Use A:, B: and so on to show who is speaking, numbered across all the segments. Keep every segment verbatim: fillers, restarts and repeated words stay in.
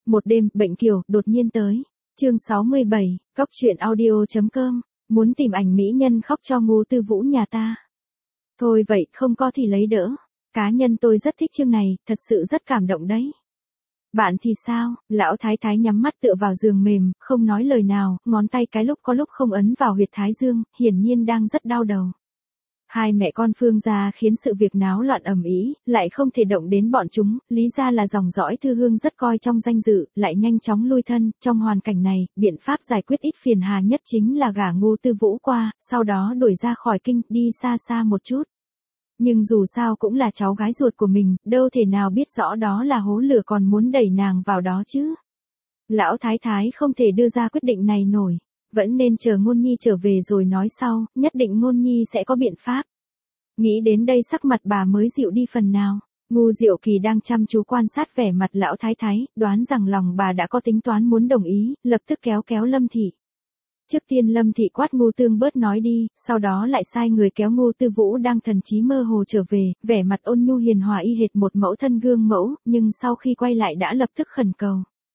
A: Một đêm, bệnh kiều, đột nhiên tới. Chương sáu mươi bảy, cóc truyện audio chấm com, muốn tìm ảnh mỹ nhân khóc cho Ngô Tư Vũ nhà ta. Thôi vậy, không có thì lấy đỡ. Cá nhân tôi rất thích chương này, thật sự rất cảm động đấy. Bạn thì sao? Lão thái thái nhắm mắt tựa vào giường mềm, không nói lời nào, ngón tay cái lúc có lúc không ấn vào huyệt thái dương, hiển nhiên đang rất đau đầu. Hai mẹ con Phương gia khiến sự việc náo loạn ầm ĩ, lại không thể động đến bọn chúng, lý ra là dòng dõi Thư Hương rất coi trong danh dự, lại nhanh chóng lui thân, trong hoàn cảnh này, biện pháp giải quyết ít phiền hà nhất chính là gả Ngô Tư Vũ qua, sau đó đuổi ra khỏi kinh, đi xa xa một chút. Nhưng dù sao cũng là cháu gái ruột của mình, đâu thể nào biết rõ đó là hố lửa còn muốn đẩy nàng vào đó chứ. Lão thái thái không thể đưa ra quyết định này nổi. Vẫn nên chờ Ngôn Nhi trở về rồi nói sau, nhất định Ngôn Nhi sẽ có biện pháp. Nghĩ đến đây sắc mặt bà mới dịu đi phần nào. Ngô Diệu Kỳ đang chăm chú quan sát vẻ mặt lão thái thái, đoán rằng lòng bà đã có tính toán muốn đồng ý, lập tức kéo kéo Lâm Thị. Trước tiên Lâm Thị quát Ngô Tương bớt nói đi, sau đó lại sai người kéo Ngô Tư Vũ đang thần trí mơ hồ trở về, vẻ mặt ôn nhu hiền hòa y hệt một mẫu thân gương mẫu, nhưng sau khi quay lại đã lập tức khẩn cầu.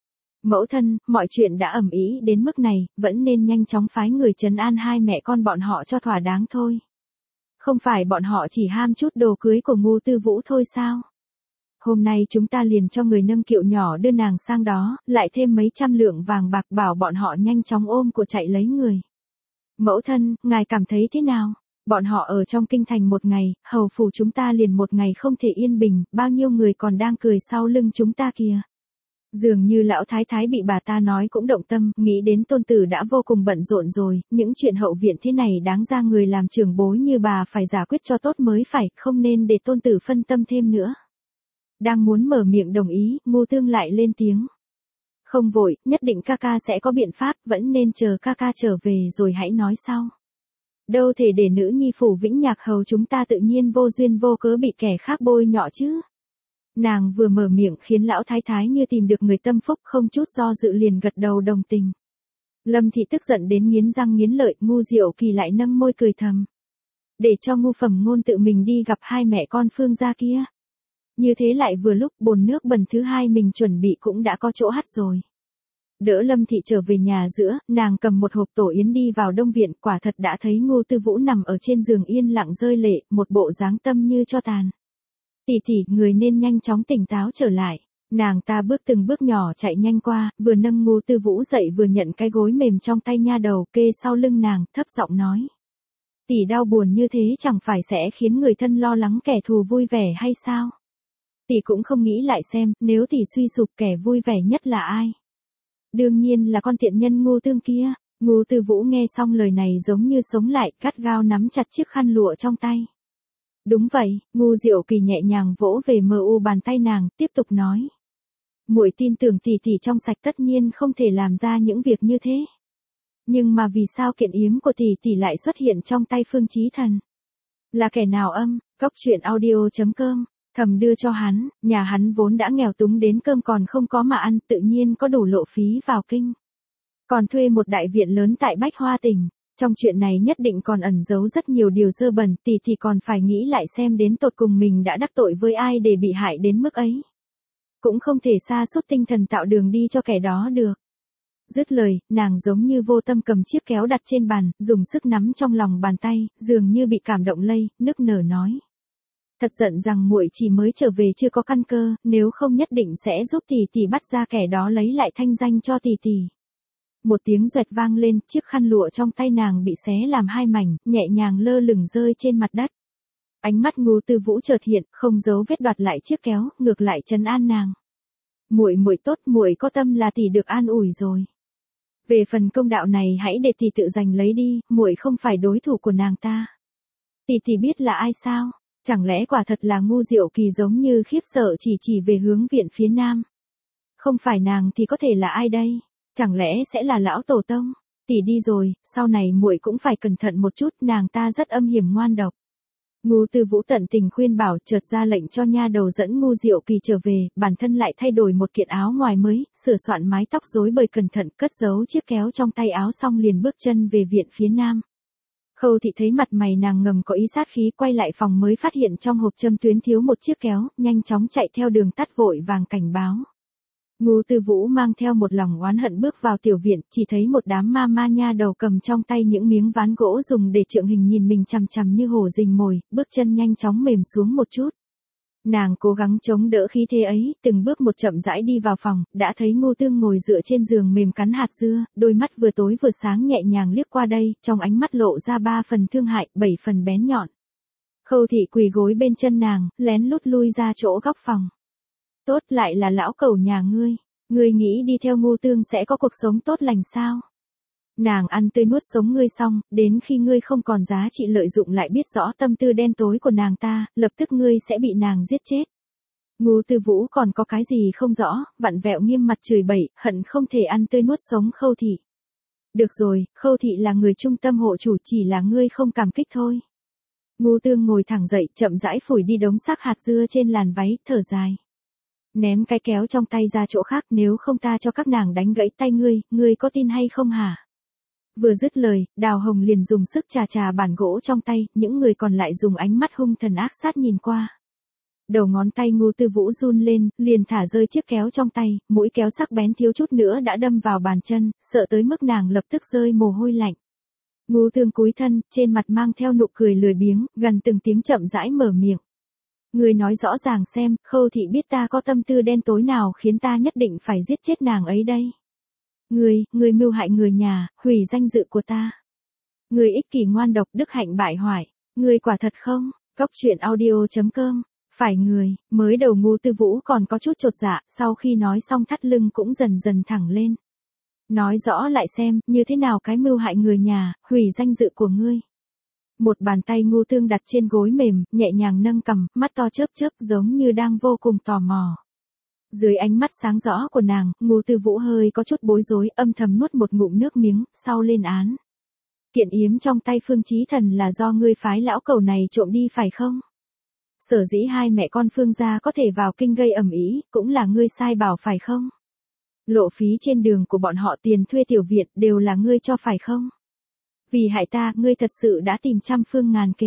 A: Mẫu thân, mọi chuyện đã ầm ĩ đến mức này, vẫn nên nhanh chóng phái người trấn an hai mẹ con bọn họ cho thỏa đáng thôi. Không phải bọn họ chỉ ham chút đồ cưới của Ngô Tư Vũ thôi sao? Hôm nay chúng ta liền cho người nâng kiệu nhỏ đưa nàng sang đó, lại thêm mấy trăm lượng vàng bạc bảo bọn họ nhanh chóng ôm của chạy lấy người. Mẫu thân, ngài cảm thấy thế nào? Bọn họ ở trong kinh thành một ngày, hầu phủ chúng ta liền một ngày không thể yên bình, bao nhiêu người còn đang cười sau lưng chúng ta kìa. Dường như lão thái thái bị bà ta nói cũng động tâm, nghĩ đến tôn tử đã vô cùng bận rộn rồi, những chuyện hậu viện thế này đáng ra người làm trưởng bối như bà phải giải quyết cho tốt mới phải, không nên để tôn tử phân tâm thêm nữa. Đang muốn mở miệng đồng ý, Ngô Tương lại lên tiếng. Không vội, nhất định ca ca sẽ có biện pháp, vẫn nên chờ ca ca trở về rồi hãy nói sau. Đâu thể để nữ nhi phủ Vĩnh Nhạc hầu chúng ta tự nhiên vô duyên vô cớ bị kẻ khác bôi nhọ chứ. Nàng vừa mở miệng khiến lão thái thái như tìm được người tâm phúc, không chút do dự liền gật đầu đồng tình. Lâm Thị tức giận đến nghiến răng nghiến lợi, Ngô Diệu Kỳ lại nâng môi cười thầm. Để cho Ngô Phẩm Ngôn tự mình đi gặp hai mẹ con Phương gia kia. Như thế lại vừa lúc bồn nước bẩn thứ hai mình chuẩn bị cũng đã có chỗ hắt rồi. Đỡ Lâm Thị trở về nhà giữa, nàng cầm một hộp tổ yến đi vào đông viện, quả thật đã thấy Ngô Tư Vũ nằm ở trên giường yên lặng rơi lệ, một bộ dáng tâm như cho tàn. Tỷ tỷ, người nên nhanh chóng tỉnh táo trở lại. Nàng ta bước từng bước nhỏ chạy nhanh qua, vừa nâng Ngô Tư Vũ dậy vừa nhận cái gối mềm trong tay nha đầu kê sau lưng nàng, thấp giọng nói. Tỷ đau buồn như thế chẳng phải sẽ khiến người thân lo lắng kẻ thù vui vẻ hay sao? Tỷ cũng không nghĩ lại xem, nếu tỷ suy sụp kẻ vui vẻ nhất là ai? Đương nhiên là con tiện nhân Ngô Tương kia. Ngô Tư Vũ nghe xong lời này giống như sống lại, gắt gao nắm chặt chiếc khăn lụa trong tay. Đúng vậy, Ngô Diệu Kỳ nhẹ nhàng vỗ về mờ u bàn tay nàng, tiếp tục nói. Muội tin tưởng tỷ tỷ trong sạch tất nhiên không thể làm ra những việc như thế. Nhưng mà vì sao kiện yếm của tỷ tỷ lại xuất hiện trong tay Phương Chí Thần? Là kẻ nào âm? Cóc truyện audio chấm com, thầm đưa cho hắn, nhà hắn vốn đã nghèo túng đến cơm còn không có mà ăn, tự nhiên có đủ lộ phí vào kinh. Còn thuê một đại viện lớn tại Bách Hoa tỉnh. Trong chuyện này nhất định còn ẩn giấu rất nhiều điều dơ bẩn, tỷ thì còn phải nghĩ lại xem đến tột cùng mình đã đắc tội với ai để bị hại đến mức ấy. Cũng không thể sa sút tinh thần tạo đường đi cho kẻ đó được. Dứt lời, nàng giống như vô tâm cầm chiếc kéo đặt trên bàn, dùng sức nắm trong lòng bàn tay, dường như bị cảm động lây, nức nở nói. Thật giận rằng muội chỉ mới trở về chưa có căn cơ, nếu không nhất định sẽ giúp tỷ tỷ bắt ra kẻ đó lấy lại thanh danh cho tỷ tỷ. Một tiếng doẹt vang lên, chiếc khăn lụa trong tay nàng bị xé làm hai mảnh, nhẹ nhàng lơ lửng rơi trên mặt đất. Ánh mắt Ngô Tư Vũ chợt hiện, không giấu vết đoạt lại chiếc kéo, ngược lại trấn an nàng. Muội muội tốt, muội có tâm là tỷ được an ủi rồi. Về phần công đạo này hãy để tỷ tự giành lấy đi, muội không phải đối thủ của nàng ta. Tỷ tỷ biết là ai sao? Chẳng lẽ quả thật là Ngô Diệu Kỳ giống như khiếp sợ chỉ chỉ về hướng viện phía nam? Không phải nàng thì có thể là ai đây? Chẳng lẽ sẽ là lão tổ tông? Tỷ đi rồi, sau này muội cũng phải cẩn thận một chút, nàng ta rất âm hiểm ngoan độc. Ngô Tư Vũ tận tình khuyên bảo, chợt ra lệnh cho nha đầu dẫn Ngô Diệu Kỳ trở về, bản thân lại thay đổi một kiện áo ngoài mới, sửa soạn mái tóc rối bời cẩn thận, cất giấu chiếc kéo trong tay áo xong liền bước chân về viện phía nam. Khâu Thị thấy mặt mày nàng ngầm có ý sát khí, quay lại phòng mới phát hiện trong hộp châm tuyến thiếu một chiếc kéo, nhanh chóng chạy theo đường tắt vội vàng cảnh báo. Ngô Tư Vũ mang theo một lòng oán hận bước vào tiểu viện, chỉ thấy một đám ma ma nha đầu cầm trong tay những miếng ván gỗ dùng để trượng hình nhìn mình chằm chằm như hổ rình mồi, bước chân nhanh chóng mềm xuống một chút. Nàng cố gắng chống đỡ khí thế ấy, từng bước một chậm rãi đi vào phòng, đã thấy Ngô Tương ngồi dựa trên giường mềm cắn hạt dưa, đôi mắt vừa tối vừa sáng nhẹ nhàng liếc qua đây, trong ánh mắt lộ ra ba phần thương hại, bảy phần bén nhọn. Khâu Thị quỳ gối bên chân nàng, lén lút lui ra chỗ góc phòng. Tốt, lại là lão cẩu nhà ngươi, ngươi nghĩ đi theo Ngô Tương sẽ có cuộc sống tốt lành sao? Nàng ăn tươi nuốt sống ngươi xong, đến khi ngươi không còn giá trị lợi dụng lại biết rõ tâm tư đen tối của nàng ta, lập tức ngươi sẽ bị nàng giết chết. Ngô Tư Vũ còn có cái gì không rõ, vặn vẹo nghiêm mặt chửi bậy, hận không thể ăn tươi nuốt sống Khâu Thị. Được rồi, Khâu Thị là người trung tâm hộ chủ, chỉ là ngươi không cảm kích thôi. Ngô Tương ngồi thẳng dậy, chậm rãi phủi đi đống xác hạt dưa trên làn váy, thở dài. Ném cái kéo trong tay ra chỗ khác, nếu không ta cho các nàng đánh gãy tay ngươi, ngươi có tin hay không hả? Vừa dứt lời, Đào Hồng liền dùng sức chà chà bản gỗ trong tay, những người còn lại dùng ánh mắt hung thần ác sát nhìn qua. Đầu ngón tay Ngô Tư Vũ run lên, liền thả rơi chiếc kéo trong tay, mũi kéo sắc bén thiếu chút nữa đã đâm vào bàn chân, sợ tới mức nàng lập tức rơi mồ hôi lạnh. Ngô Tương cúi thân, trên mặt mang theo nụ cười lười biếng, gần từng tiếng chậm rãi mở miệng. Ngươi nói rõ ràng xem, Khâu Thị biết ta có tâm tư đen tối nào khiến ta nhất định phải giết chết nàng ấy đây. Ngươi, ngươi mưu hại người nhà, hủy danh dự của ta. Ngươi ích kỷ ngoan độc, đức hạnh bại hoại. Ngươi quả thật không? Cóc truyện audio chấm com. Phải người, mới đầu Ngô Tư Vũ còn có chút chột dạ, sau khi nói xong thắt lưng cũng dần dần thẳng lên. Nói rõ lại xem, như thế nào cái mưu hại người nhà, hủy danh dự của ngươi. Một bàn tay Ngô Tương đặt trên gối mềm, nhẹ nhàng nâng cằm, mắt to chớp chớp giống như đang vô cùng tò mò. Dưới ánh mắt sáng rõ của nàng, Ngô Tư Vũ hơi có chút bối rối, âm thầm nuốt một ngụm nước miếng, sau lên án. Kiện yếm trong tay Phương Chí Thần là do ngươi phái lão cẩu này trộm đi phải không? Sở dĩ hai mẹ con Phương gia có thể vào kinh gây ầm ĩ, cũng là ngươi sai bảo phải không? Lộ phí trên đường của bọn họ, tiền thuê tiểu viện đều là ngươi cho phải không? Vì hại ta, ngươi thật sự đã tìm trăm phương ngàn kế.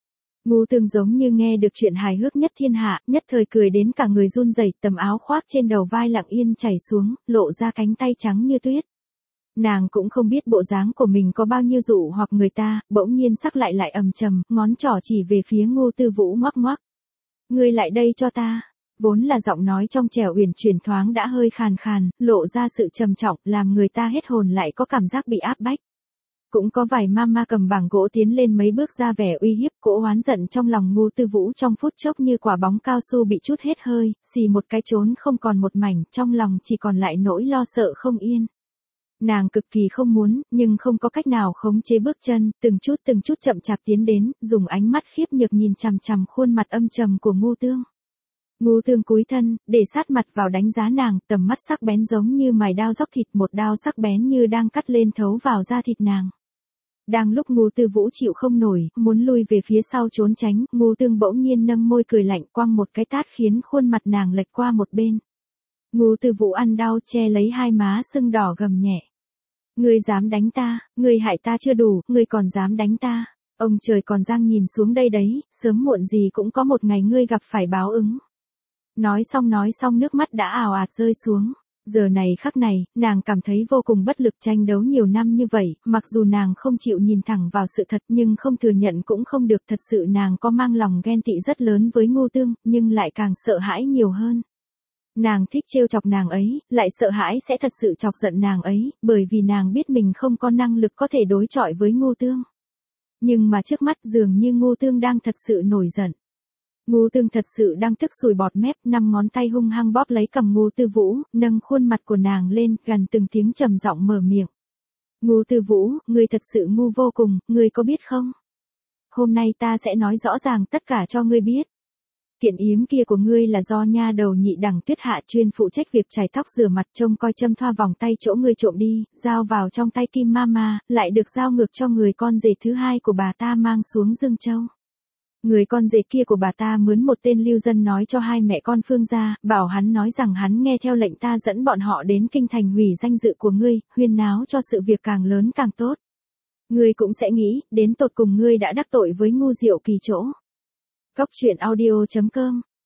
A: Ngô Tương giống như nghe được chuyện hài hước nhất thiên hạ, nhất thời cười đến cả người run rẩy, tầm áo khoác trên đầu vai lặng yên chảy xuống, lộ ra cánh tay trắng như tuyết. Nàng cũng không biết bộ dáng của mình có bao nhiêu dụ hoặc người ta, bỗng nhiên sắc lại lại ầm trầm, ngón trỏ chỉ về phía Ngô Tư Vũ ngoắc ngoắc. Ngươi lại đây cho ta. Vốn là giọng nói trong trẻo uyển chuyển thoáng đã hơi khàn khàn, lộ ra sự trầm trọng, làm người ta hết hồn lại có cảm giác bị áp bách. Cũng có vài mama cầm bảng gỗ tiến lên mấy bước ra vẻ uy hiếp, cỗ oán giận trong lòng Ngô Tư Vũ trong phút chốc như quả bóng cao su bị trút hết hơi, xì một cái trốn không còn một mảnh, trong lòng chỉ còn lại nỗi lo sợ không yên. Nàng cực kỳ không muốn, nhưng không có cách nào khống chế bước chân, từng chút từng chút chậm chạp tiến đến, dùng ánh mắt khiếp nhược nhìn chằm chằm khuôn mặt âm trầm của Ngô Tương. Ngô Tương cúi thân, để sát mặt vào đánh giá nàng, tầm mắt sắc bén giống như mài đao róc thịt, một đao sắc bén như đang cắt lên thấu vào da thịt nàng. Đang lúc Ngô Tư Vũ chịu không nổi, muốn lui về phía sau trốn tránh, Ngô Tương bỗng nhiên nâng môi cười lạnh, quăng một cái tát khiến khuôn mặt nàng lệch qua một bên. Ngô Tư Vũ ăn đau che lấy hai má sưng đỏ gầm nhẹ. Ngươi dám đánh ta, ngươi hại ta chưa đủ, ngươi còn dám đánh ta. Ông trời còn giang nhìn xuống đây đấy, sớm muộn gì cũng có một ngày ngươi gặp phải báo ứng. Nói xong nói xong nước mắt đã ào ạt rơi xuống. Giờ này khắc này, nàng cảm thấy vô cùng bất lực, tranh đấu nhiều năm như vậy, mặc dù nàng không chịu nhìn thẳng vào sự thật nhưng không thừa nhận cũng không được, thật sự nàng có mang lòng ghen tị rất lớn với Ngô Tương, nhưng lại càng sợ hãi nhiều hơn. Nàng thích trêu chọc nàng ấy, lại sợ hãi sẽ thật sự chọc giận nàng ấy, bởi vì nàng biết mình không có năng lực có thể đối chọi với Ngô Tương. Nhưng mà trước mắt dường như Ngô Tương đang thật sự nổi giận. Ngô Tương thật sự đang tức sùi bọt mép, năm ngón tay hung hăng bóp lấy cằm Ngô Tư Vũ, nâng khuôn mặt của nàng lên, gần từng tiếng trầm giọng mở miệng. Ngô Tư Vũ, ngươi thật sự ngu vô cùng, ngươi có biết không? Hôm nay ta sẽ nói rõ ràng tất cả cho ngươi biết. Kiện yếm kia của ngươi là do nha đầu nhị đẳng Tuyết Hạ chuyên phụ trách việc chải tóc rửa mặt, trông coi châm thoa vòng tay chỗ ngươi trộm đi, giao vào trong tay Kim Mama, lại được giao ngược cho người con rể thứ hai của bà ta mang xuống Dương Châu. Người con rể kia của bà ta mướn một tên lưu dân nói cho hai mẹ con Phương gia, bảo hắn nói rằng hắn nghe theo lệnh ta dẫn bọn họ đến kinh thành hủy danh dự của ngươi, huyên náo cho sự việc càng lớn càng tốt. Ngươi cũng sẽ nghĩ, đến tột cùng ngươi đã đắc tội với ngu diệu kỳ chỗ. Cóc truyện audio chấm com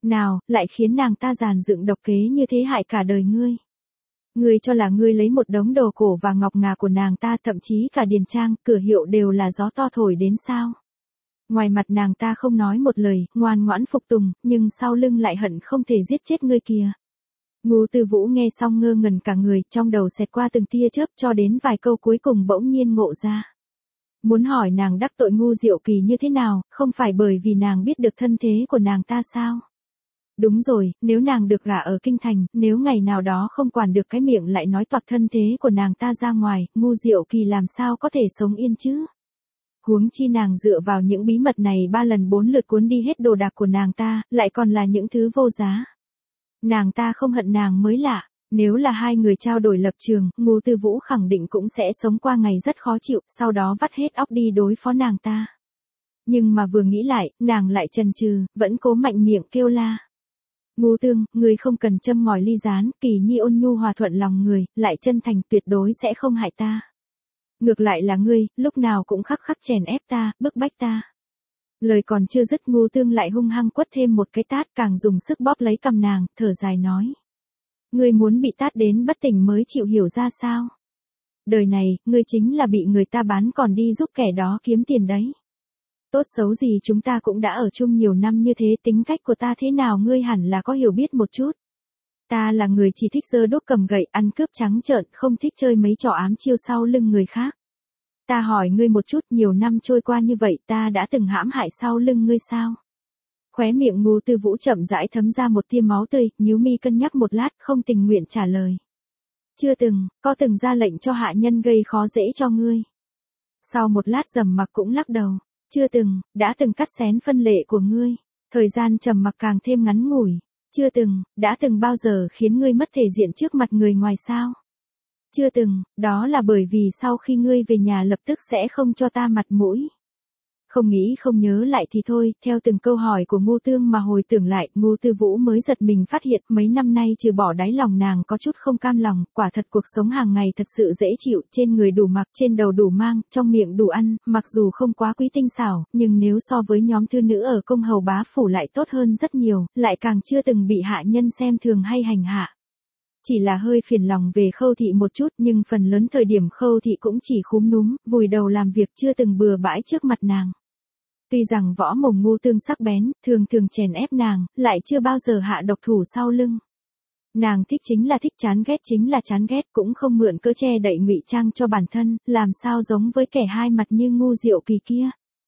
A: Nào, lại khiến nàng ta giàn dựng độc kế như thế hại cả đời ngươi. Ngươi cho là ngươi lấy một đống đồ cổ và ngọc ngà của nàng ta, thậm chí cả điền trang, cửa hiệu đều là gió to thổi đến sao? Ngoài mặt nàng ta không nói một lời, ngoan ngoãn phục tùng, nhưng sau lưng lại hận không thể giết chết ngươi kìa. Ngô Tư Vũ nghe xong ngơ ngẩn cả người, trong đầu xẹt qua từng tia chớp cho đến vài câu cuối cùng bỗng nhiên ngộ ra. Muốn hỏi nàng đắc tội Ngu Diệu Kỳ như thế nào, không phải bởi vì nàng biết được thân thế của nàng ta sao? Đúng rồi, nếu nàng được gả ở kinh thành, nếu ngày nào đó không quản được cái miệng lại nói toạc thân thế của nàng ta ra ngoài, Ngu Diệu Kỳ làm sao có thể sống yên chứ? Huống chi nàng dựa vào những bí mật này ba lần bốn lượt cuốn đi hết đồ đạc của nàng ta, lại còn là những thứ vô giá. Nàng ta không hận nàng mới lạ, nếu là hai người trao đổi lập trường, Ngô Tư Vũ khẳng định cũng sẽ sống qua ngày rất khó chịu, sau đó vắt hết óc đi đối phó nàng ta. Nhưng mà vừa nghĩ lại, nàng lại chần chừ, vẫn cố mạnh miệng kêu la. Ngô Tương, người không cần châm ngòi ly gián, Kỳ Nhi ôn nhu hòa thuận lòng người, lại chân thành tuyệt đối sẽ không hại ta. Ngược lại là ngươi, lúc nào cũng khắc khắc chèn ép ta, bức bách ta. Lời còn chưa dứt, Ngô Tương lại hung hăng quất thêm một cái tát, càng dùng sức bóp lấy cằm nàng, thở dài nói. Ngươi muốn bị tát đến bất tỉnh mới chịu hiểu ra sao? Đời này, ngươi chính là bị người ta bán còn đi giúp kẻ đó kiếm tiền đấy. Tốt xấu gì chúng ta cũng đã ở chung nhiều năm như thế, tính cách của ta thế nào ngươi hẳn là có hiểu biết một chút. Ta là người chỉ thích giơ đốt cầm gậy, ăn cướp trắng trợn, không thích chơi mấy trò ám chiêu sau lưng người khác. Ta hỏi ngươi một chút, nhiều năm trôi qua như vậy ta đã từng hãm hại sau lưng ngươi sao? Khóe miệng Ngô Tư Vũ chậm rãi thấm ra một tia máu tươi, nhíu mi cân nhắc một lát, không tình nguyện trả lời. Chưa từng, có từng ra lệnh cho hạ nhân gây khó dễ cho ngươi. Sau một lát trầm mặc cũng lắc đầu. Chưa từng, đã từng cắt xén phân lệ của ngươi. Thời gian trầm mặc càng thêm ngắn ngủi. Chưa từng, đã từng bao giờ khiến ngươi mất thể diện trước mặt người ngoài sao? Chưa từng, đó là bởi vì sau khi ngươi về nhà lập tức sẽ không cho ta mặt mũi. Không nghĩ không nhớ lại thì thôi, theo từng câu hỏi của Ngô Tương mà hồi tưởng lại, Ngô Tư Vũ mới giật mình phát hiện mấy năm nay trừ bỏ đáy lòng nàng có chút không cam lòng, quả thật cuộc sống hàng ngày thật sự dễ chịu, trên người đủ mặc, trên đầu đủ mang, trong miệng đủ ăn, mặc dù không quá quý tinh xảo, nhưng nếu so với nhóm thư nữ ở công hầu bá phủ lại tốt hơn rất nhiều, lại càng chưa từng bị hạ nhân xem thường hay hành hạ. Chỉ là hơi phiền lòng về Khâu thị một chút, nhưng phần lớn thời điểm Khâu thị cũng chỉ khúm núm, vùi đầu làm việc, chưa từng bừa bãi trước mặt nàng. Tuy rằng võ mồm Ngô Tương sắc bén, thường thường chèn ép nàng, lại chưa bao giờ hạ độc thủ sau lưng. Nàng thích chính là thích, chán ghét chính là chán ghét, cũng không mượn cớ che đậy ngụy trang cho bản thân, làm sao giống với kẻ hai mặt như Ngu Diệu Kỳ kia.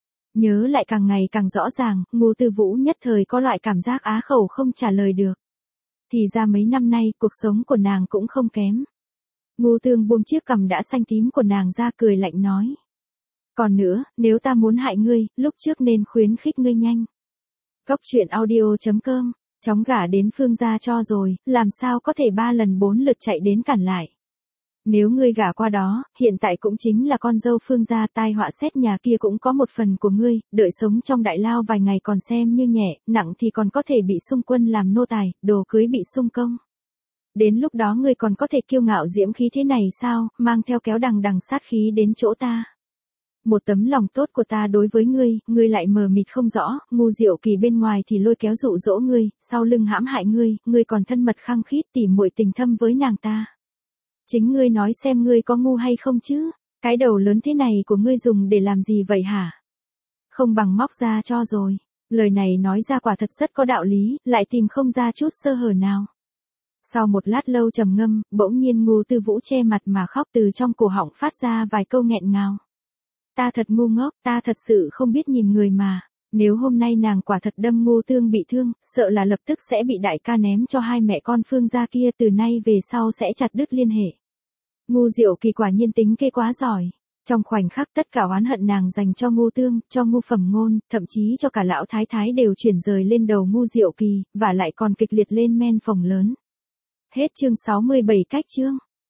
A: Nhớ lại càng ngày càng rõ ràng, Ngô Tư Vũ nhất thời có loại cảm giác á khẩu không trả lời được. Thì ra mấy năm nay, cuộc sống của nàng cũng không kém. Ngô Tương buông chiếc cằm đã xanh tím của nàng ra, cười lạnh nói. Còn nữa, nếu ta muốn hại ngươi, lúc trước nên khuyến khích ngươi nhanh. Góc truyện audio chấm com, chóng gả đến Phương gia cho rồi, làm sao có thể ba lần bốn lượt chạy đến cản lại. Nếu ngươi gả qua đó, hiện tại cũng chính là con dâu Phương gia, tai họa xét nhà kia cũng có một phần của ngươi, đợi sống trong đại lao vài ngày còn xem như nhẹ, nặng thì còn có thể bị xung quân làm nô tài, đồ cưới bị xung công. Đến lúc đó ngươi còn có thể kiêu ngạo diễm khí thế này sao, mang theo kéo đằng đằng sát khí đến chỗ ta. Một tấm lòng tốt của ta đối với ngươi, ngươi lại mờ mịt không rõ, Ngu Diệu Kỳ bên ngoài thì lôi kéo dụ dỗ ngươi, sau lưng hãm hại ngươi, ngươi còn thân mật khăng khít tỉ muội tình thâm với nàng ta. Chính ngươi nói xem ngươi có ngu hay không chứ, cái đầu lớn thế này của ngươi dùng để làm gì vậy hả? Không bằng móc ra cho rồi. Lời này nói ra quả thật rất có đạo lý, lại tìm không ra chút sơ hở nào. Sau một lát lâu trầm ngâm, bỗng nhiên Ngô Tư Vũ che mặt mà khóc, từ trong cổ họng phát ra vài câu nghẹn ngào. Ta thật ngu ngốc, ta thật sự không biết nhìn người mà. Nếu hôm nay nàng quả thật đâm Ngô Tương bị thương, sợ là lập tức sẽ bị đại ca ném cho hai mẹ con Phương gia kia, từ nay về sau sẽ chặt đứt liên hệ. Ngu Diệu Kỳ quả nhiên tính kế quá giỏi. Trong khoảnh khắc tất cả oán hận nàng dành cho Ngô Tương, cho Ngu Phẩm Ngôn, thậm chí cho cả lão thái thái đều chuyển rời lên đầu Ngu Diệu Kỳ, và lại còn kịch liệt lên men phồng lớn. Hết chương sáu mươi bảy cách chương.